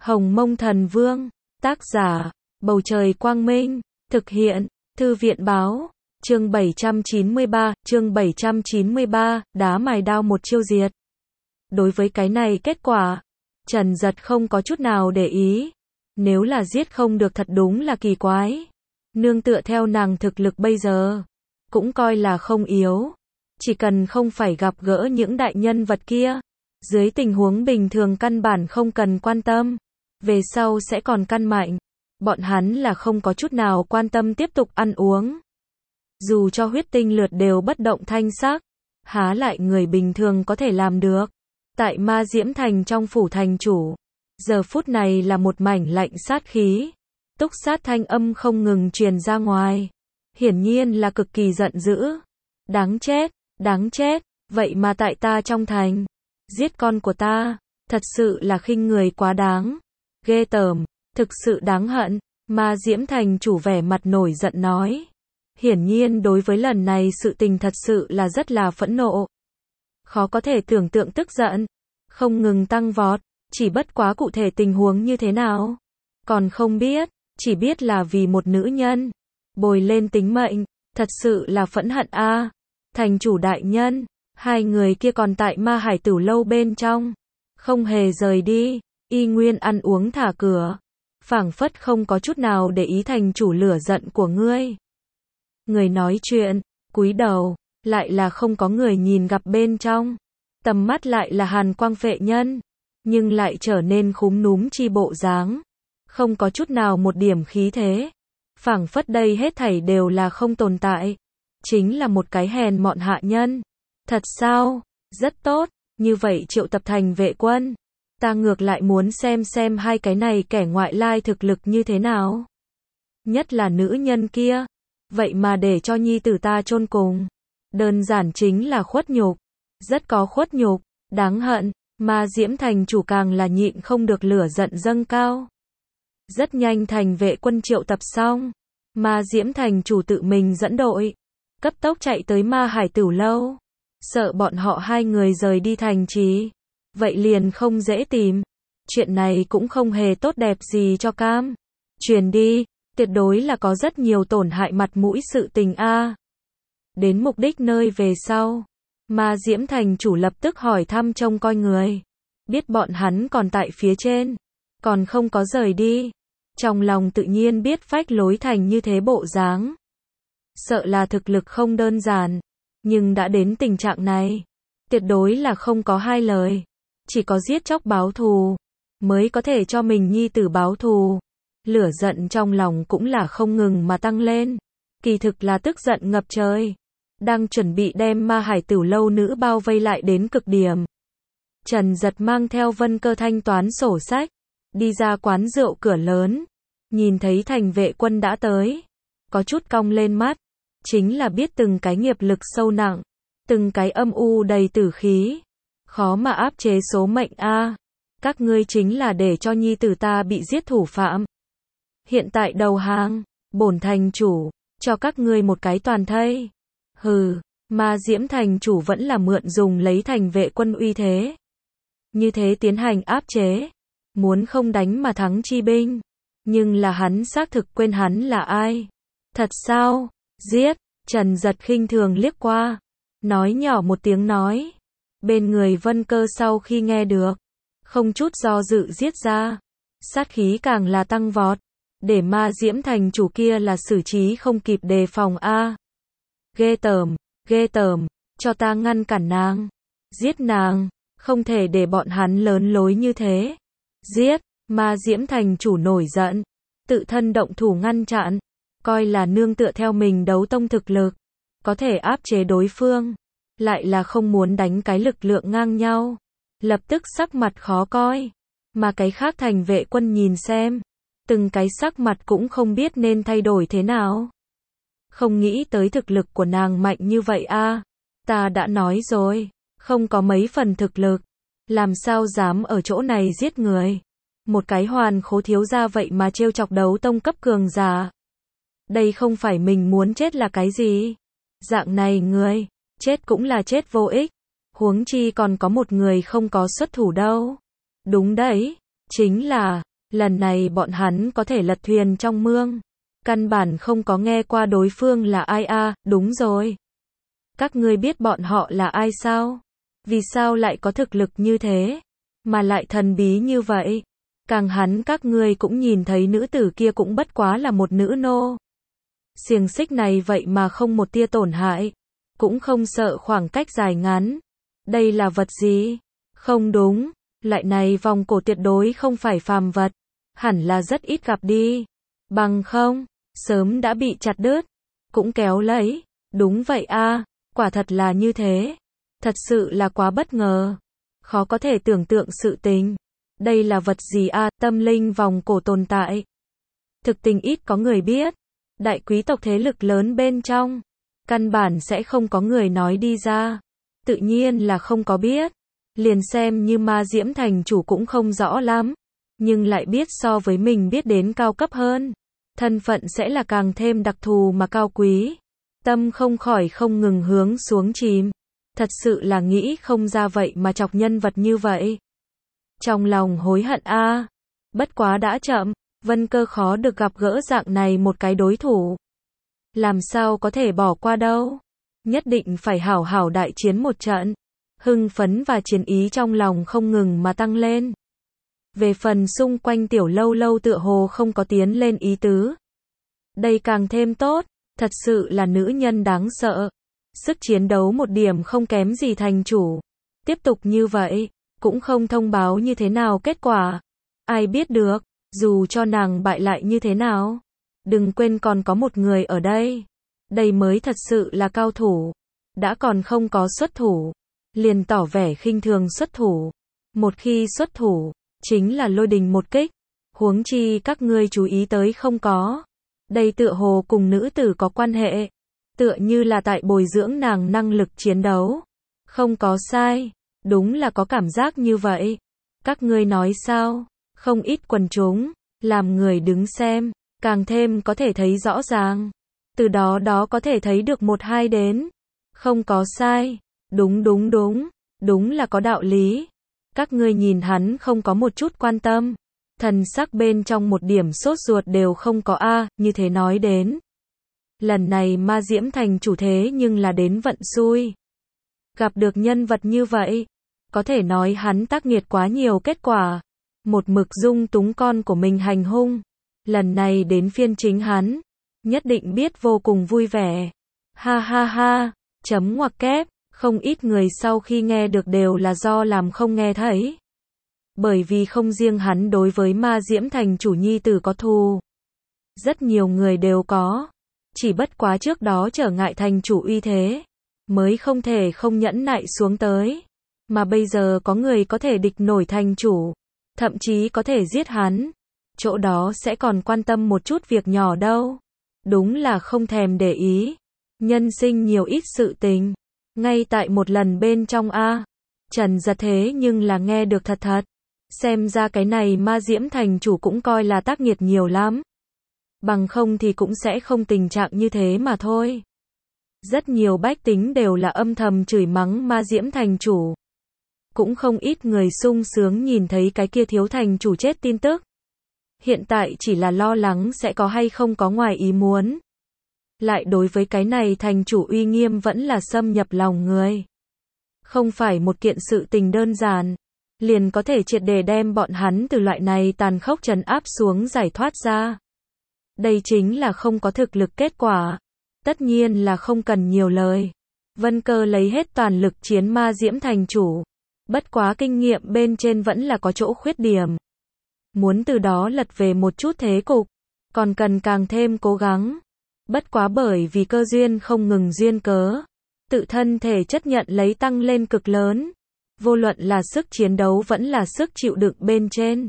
Hồng Mông Thần Vương, tác giả, Bầu Trời Quang Minh, thực hiện, Thư viện Báo, chương 793, đá mài đao một chiêu diệt. Đối với cái này kết quả, Trần Giật không có chút nào để ý. Nếu là giết không được thật đúng là kỳ quái. Nương tựa theo nàng thực lực bây giờ, cũng coi là không yếu. Chỉ cần không phải gặp gỡ những đại nhân vật kia, dưới tình huống bình thường căn bản không cần quan tâm. Về sau sẽ còn căn mạnh. Bọn hắn là không có chút nào quan tâm tiếp tục ăn uống. Dù cho huyết tinh lượt đều bất động thanh sắc, há lại người bình thường có thể làm được. Tại Ma Diễm Thành trong phủ thành chủ, giờ phút này là một mảnh lạnh sát khí. Túc sát thanh âm không ngừng truyền ra ngoài. Hiển nhiên là cực kỳ giận dữ. Đáng chết, vậy mà tại ta trong thành, giết con của ta, thật sự là khinh người quá đáng. Ghê tởm, thực sự đáng hận. Ma Diễm Thành chủ vẻ mặt nổi giận nói. Hiển nhiên đối với lần này sự tình thật sự là rất là phẫn nộ. Khó có thể tưởng tượng tức giận, không ngừng tăng vọt, chỉ bất quá cụ thể tình huống như thế nào. Còn không biết, chỉ biết là vì một nữ nhân, bồi lên tính mệnh, thật sự là phẫn hận a. Thành chủ đại nhân, hai người kia còn tại Ma Hải Tử lâu bên trong, không hề rời đi, y nguyên ăn uống thả cửa, phảng phất không có chút nào để ý thành chủ lửa giận của ngươi. Người nói chuyện, cúi đầu, lại là không có người nhìn gặp bên trong, tầm mắt lại là hàn quang phệ nhân, nhưng lại trở nên khúm núm chi bộ dáng, không có chút nào một điểm khí thế, phảng phất đây hết thảy đều là không tồn tại, chính là một cái hèn mọn hạ nhân. Thật sao? Rất tốt, như vậy triệu tập thành vệ quân, ta ngược lại muốn xem hai cái này kẻ ngoại lai thực lực như thế nào. Nhất là nữ nhân kia, vậy mà để cho nhi tử ta chôn cùng, đơn giản chính là khuất nhục, rất có khuất nhục, đáng hận. Ma Diễm Thành chủ càng là nhịn không được lửa giận dâng cao. Rất nhanh thành vệ quân triệu tập xong, Ma Diễm Thành chủ tự mình dẫn đội, cấp tốc chạy tới Ma Hải Tử lâu, sợ bọn họ hai người rời đi thành trì, vậy liền không dễ tìm. Chuyện này cũng không hề tốt đẹp gì cho Cam truyền đi, tuyệt đối là có rất nhiều tổn hại mặt mũi sự tình a. Đến mục đích nơi về sau, Ma Diễm Thành chủ lập tức hỏi thăm trông coi người, biết bọn hắn còn tại phía trên, còn không có rời đi, trong lòng tự nhiên biết phách lối thành như thế bộ dáng, sợ là thực lực không đơn giản, nhưng đã đến tình trạng này, tuyệt đối là không có hai lời, chỉ có giết chóc báo thù, mới có thể cho mình nhi tử báo thù. Lửa giận trong lòng cũng là không ngừng mà tăng lên, kỳ thực là tức giận ngập trời, đang chuẩn bị đem Ma Hải Tử lâu nữ bao vây lại đến cực điểm. Trần Giật mang theo Vân Cơ thanh toán sổ sách, đi ra quán rượu cửa lớn, nhìn thấy thành vệ quân đã tới, có chút cong lên mắt, chính là biết từng cái nghiệp lực sâu nặng, từng cái âm u đầy tử khí, khó mà áp chế số mệnh a. Các ngươi chính là để cho nhi tử ta bị giết thủ phạm. Hiện tại đầu hàng, bổn thành chủ, cho các ngươi một cái toàn thây. Hừ, Ma Diễm Thành chủ vẫn là mượn dùng lấy thành vệ quân uy thế. Như thế tiến hành áp chế, muốn không đánh mà thắng chi binh. Nhưng là hắn xác thực quên hắn là ai. Thật sao? Giết, Trần Giật khinh thường liếc qua, nói nhỏ một tiếng nói. Bên người Vân Cơ sau khi nghe được, không chút do dự giết ra, sát khí càng là tăng vọt, để Ma Diễm Thành chủ kia là xử trí không kịp đề phòng a. Ghê tởm, cho ta ngăn cản nàng, giết nàng, không thể để bọn hắn lớn lối như thế. Giết, Ma Diễm Thành chủ nổi giận, tự thân động thủ ngăn chặn, coi là nương tựa theo mình đấu tông thực lực, có thể áp chế đối phương, lại là không muốn đánh cái lực lượng ngang nhau, lập tức sắc mặt khó coi, mà cái khác thành vệ quân nhìn xem, từng cái sắc mặt cũng không biết nên thay đổi thế nào. Không nghĩ tới thực lực của nàng mạnh như vậy a. Ta đã nói rồi, không có mấy phần thực lực, làm sao dám ở chỗ này giết người. Một cái hoàn khố thiếu gia vậy mà trêu chọc đấu tông cấp cường giả. Đây không phải mình muốn chết là cái gì? Dạng này người, chết cũng là chết vô ích. Huống chi còn có một người không có xuất thủ đâu. Đúng đấy, chính là Lần này bọn hắn có thể lật thuyền trong mương. Căn bản không có nghe qua đối phương là ai à, đúng rồi. Các ngươi biết bọn họ là ai sao? Vì sao lại có thực lực như thế? Mà lại thần bí như vậy? Càng hắn các ngươi cũng nhìn thấy nữ tử kia cũng bất quá là một nữ nô. Xiềng xích này vậy mà không một tia tổn hại. Cũng không sợ khoảng cách dài ngắn. Đây là vật gì? Không đúng. Loại này vòng cổ tuyệt đối không phải phàm vật. Hẳn là rất ít gặp đi. Bằng không, sớm đã bị chặt đứt. Cũng kéo lấy. Đúng vậy a, quả thật là như thế. Thật sự là quá bất ngờ. Khó có thể tưởng tượng sự tình. Đây là vật gì a, tâm linh vòng cổ tồn tại. Thực tình ít có người biết. Đại quý tộc thế lực lớn bên trong. Căn bản sẽ không có người nói đi ra. Tự nhiên là không có biết. Liền xem như Ma Diễm thành chủ cũng không rõ lắm. Nhưng lại biết so với mình biết đến cao cấp hơn. Thân phận sẽ là càng thêm đặc thù mà cao quý. Tâm không khỏi không ngừng hướng xuống chìm. Thật sự là nghĩ không ra vậy mà chọc nhân vật như vậy. Trong lòng hối hận a, bất quá đã chậm, Vân Cơ khó được gặp gỡ dạng này một cái đối thủ. Làm sao có thể bỏ qua đâu. Nhất định phải hảo hảo đại chiến một trận. Hưng phấn và chiến ý trong lòng không ngừng mà tăng lên. Về phần xung quanh tiểu lâu lâu tựa hồ không có tiến lên ý tứ. Đây càng thêm tốt, thật sự là nữ nhân đáng sợ. Sức chiến đấu một điểm không kém gì thành chủ. Tiếp tục như vậy, cũng không thông báo như thế nào kết quả. Ai biết được, dù cho nàng bại lại như thế nào. Đừng quên còn có một người ở đây. Đây mới thật sự là cao thủ. Đã còn không có xuất thủ. Liền tỏ vẻ khinh thường xuất thủ. Một khi xuất thủ, chính là lôi đình một kích. Huống chi các ngươi chú ý tới không có. Đây tựa hồ cùng nữ tử có quan hệ. Tựa như là tại bồi dưỡng nàng năng lực chiến đấu. Không có sai. Đúng là có cảm giác như vậy. Các ngươi nói sao? Không ít quần chúng, làm người đứng xem, càng thêm có thể thấy rõ ràng. Từ đó có thể thấy được một hai đến. Không có sai. Đúng. Đúng là có đạo lý. Các ngươi nhìn hắn không có một chút quan tâm. Thần sắc bên trong một điểm sốt ruột đều không có a, như thế nói đến. Lần này Ma Diễm thành chủ thế nhưng là đến vận xui. Gặp được nhân vật như vậy, có thể nói hắn tác nghiệt quá nhiều kết quả. Một mực dung túng con của mình hành hung. Lần này đến phiên chính hắn, nhất định biết vô cùng vui vẻ. Ha ha ha, chấm ngoặc kép, không ít người sau khi nghe được đều là do làm không nghe thấy. Bởi vì không riêng hắn đối với Ma Diễm thành chủ nhi tử có thù. Rất nhiều người đều có. Chỉ bất quá trước đó trở ngại thành chủ uy thế. Mới không thể không nhẫn nại xuống tới. Mà bây giờ có người có thể địch nổi thành chủ. Thậm chí có thể giết hắn. Chỗ đó sẽ còn quan tâm một chút việc nhỏ đâu. Đúng là không thèm để ý. Nhân sinh nhiều ít sự tình. Ngay tại một lần bên trong a, Trần Giật thế nhưng là nghe được thật thật. Xem ra cái này Ma Diễm thành chủ cũng coi là tác nghiệt nhiều lắm. Bằng không thì cũng sẽ không tình trạng như thế mà thôi. Rất nhiều bách tính đều là âm thầm chửi mắng Ma Diễm thành chủ. Cũng không ít người sung sướng nhìn thấy cái kia thiếu thành chủ chết tin tức. Hiện tại chỉ là lo lắng sẽ có hay không có ngoài ý muốn. Lại đối với cái này thành chủ uy nghiêm vẫn là xâm nhập lòng người. Không phải một kiện sự tình đơn giản. Liền có thể triệt để đem bọn hắn từ loại này tàn khốc trấn áp xuống giải thoát ra. Đây chính là không có thực lực kết quả. Tất nhiên là không cần nhiều lời. Vân Cơ lấy hết toàn lực chiến Ma Diễm thành chủ. Bất quá kinh nghiệm bên trên vẫn là có chỗ khuyết điểm. Muốn từ đó lật về một chút thế cục, còn cần càng thêm cố gắng. Bất quá bởi vì cơ duyên không ngừng duyên cớ, tự thân thể chất nhận lấy tăng lên cực lớn. Vô luận là sức chiến đấu vẫn là sức chịu đựng bên trên.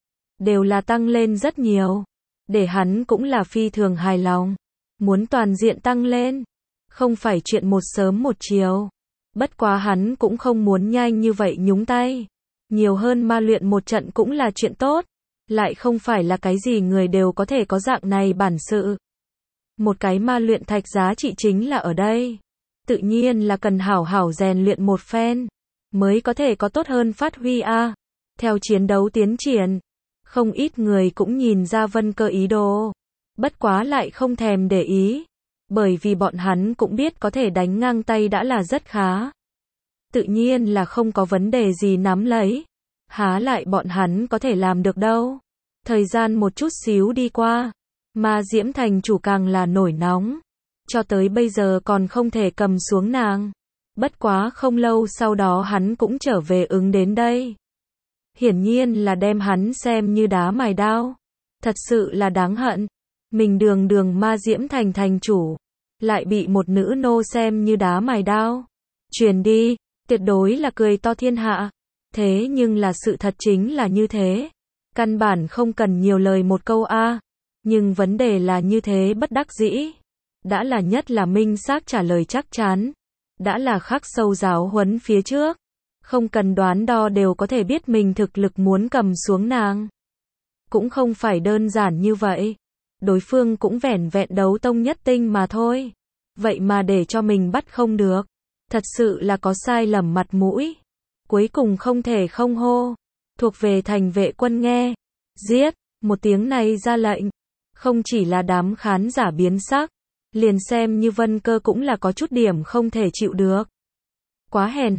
Đều là tăng lên rất nhiều. Để hắn cũng là phi thường hài lòng. Muốn toàn diện tăng lên. Không phải chuyện một sớm một chiều. Bất quá hắn cũng không muốn nhanh như vậy nhúng tay. Nhiều hơn ma luyện một trận cũng là chuyện tốt. Lại không phải là cái gì người đều có thể có dạng này bản sự. Một cái ma luyện thạch giá trị chính là ở đây. Tự nhiên là cần hảo hảo rèn luyện một phen. Mới có thể có tốt hơn phát huy a. Theo chiến đấu tiến triển. Không ít người cũng nhìn ra Vân Cơ ý đồ, bất quá lại không thèm để ý, bởi vì bọn hắn cũng biết có thể đánh ngang tay đã là rất khá. Tự nhiên là không có vấn đề gì nắm lấy, há lại bọn hắn có thể làm được đâu. Thời gian một chút xíu đi qua, Ma Diễm thành chủ càng là nổi nóng, cho tới bây giờ còn không thể cầm xuống nàng. Bất quá không lâu sau đó hắn cũng trở về ứng đến đây. Hiển nhiên là đem hắn xem như đá mài đao. Thật sự là đáng hận. Mình đường đường Ma Diễm thành thành chủ, lại bị một nữ nô xem như đá mài đao. Truyền đi, tuyệt đối là cười to thiên hạ. Thế nhưng là sự thật chính là như thế. Căn bản không cần nhiều lời một câu a. Nhưng vấn đề là như thế bất đắc dĩ. Đã là nhất là minh xác trả lời chắc chắn. Đã là khắc sâu giáo huấn phía trước. Không cần đoán đo đều có thể biết mình thực lực muốn cầm xuống nàng. Cũng không phải đơn giản như vậy. Đối phương cũng vẻn vẹn đấu tông nhất tinh mà thôi. Vậy mà để cho mình bắt không được. Thật sự là có sai lầm mặt mũi. Cuối cùng không thể không hô. Thuộc về thành vệ quân nghe. Giết, một tiếng này ra lệnh. Không chỉ là đám khán giả biến sắc. Liền xem như Vân Cơ cũng là có chút điểm không thể chịu được. Quá hèn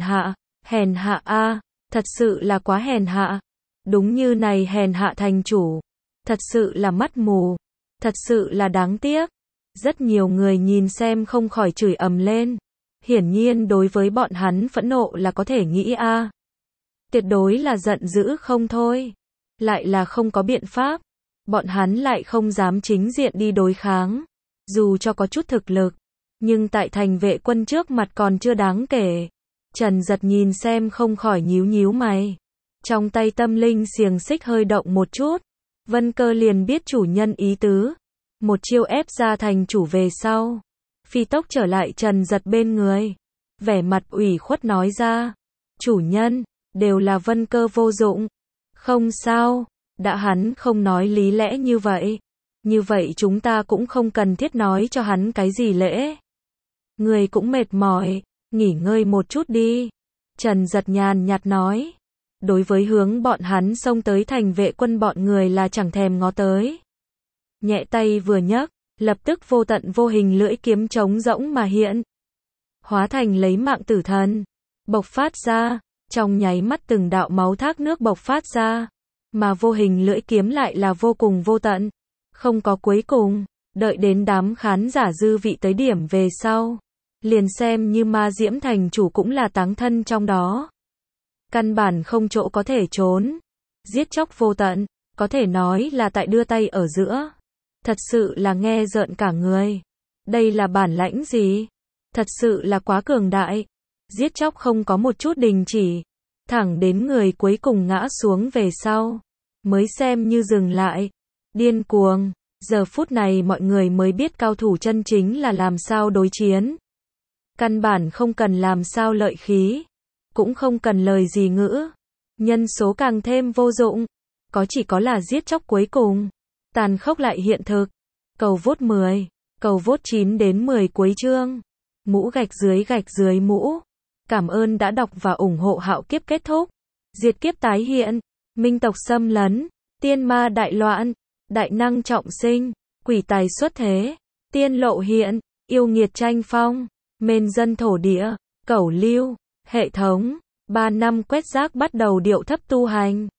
hạ a, thật sự là quá hèn hạ. Đúng như này hèn hạ thành chủ. Thật sự là mắt mù. Thật sự là đáng tiếc. Rất nhiều người nhìn xem không khỏi chửi ầm lên. Hiển nhiên đối với bọn hắn phẫn nộ là có thể nghĩ a. Tuyệt đối là giận dữ không thôi. Lại là không có biện pháp. Bọn hắn lại không dám chính diện đi đối kháng. Dù cho có chút thực lực. Nhưng tại thành vệ quân trước mặt còn chưa đáng kể. Trần Giật nhìn xem không khỏi nhíu nhíu mày. Trong tay tâm linh xiềng xích hơi động một chút. Vân Cơ liền biết chủ nhân ý tứ. Một chiêu ép ra thành chủ về sau. Phi tốc trở lại Trần Giật bên người. Vẻ mặt ủy khuất nói ra. Chủ nhân, đều là Vân Cơ vô dụng. Không sao, đã hắn không nói lý lẽ như vậy. Như vậy chúng ta cũng không cần thiết nói cho hắn cái gì lễ. Người cũng mệt mỏi, nghỉ ngơi một chút đi. Trần Giật nhàn nhạt nói. Đối với hướng bọn hắn xông tới thành vệ quân bọn người là chẳng thèm ngó tới. Nhẹ tay vừa nhấc, lập tức vô tận vô hình lưỡi kiếm trống rỗng mà hiện. Hóa thành lấy mạng tử thần. Bộc phát ra, trong nháy mắt từng đạo máu thác nước bộc phát ra. Mà vô hình lưỡi kiếm lại là vô cùng vô tận. Không có cuối cùng, đợi đến đám khán giả dư vị tới điểm về sau. Liền xem như Ma Diễm thành chủ cũng là táng thân trong đó. Căn bản không chỗ có thể trốn. Giết chóc vô tận, có thể nói là tại đưa tay ở giữa. Thật sự là nghe rợn cả người. Đây là bản lãnh gì? Thật sự là quá cường đại. Giết chóc không có một chút đình chỉ. Thẳng đến người cuối cùng ngã xuống về sau. Mới xem như dừng lại. Điên cuồng. Giờ phút này mọi người mới biết cao thủ chân chính là làm sao đối chiến. Căn bản không cần làm sao lợi khí. Cũng không cần lời gì ngữ. Nhân số càng thêm vô dụng. Có chỉ có là giết chóc cuối cùng. Tàn khốc lại hiện thực. Cầu vote 10. Cầu vote 9 đến 10 cuối chương. Mũ gạch dưới mũ. Cảm ơn đã đọc và ủng hộ Hạo Kiếp kết thúc. Diệt kiếp tái hiện. Minh tộc xâm lấn. Tiên ma đại loạn. Đại năng trọng sinh. Quỷ tài xuất thế. Tiên lộ hiện. Yêu nghiệt tranh phong. Mên dân thổ địa. Cẩu lưu. Hệ thống. 3 năm quét rác bắt đầu điệu thấp tu hành.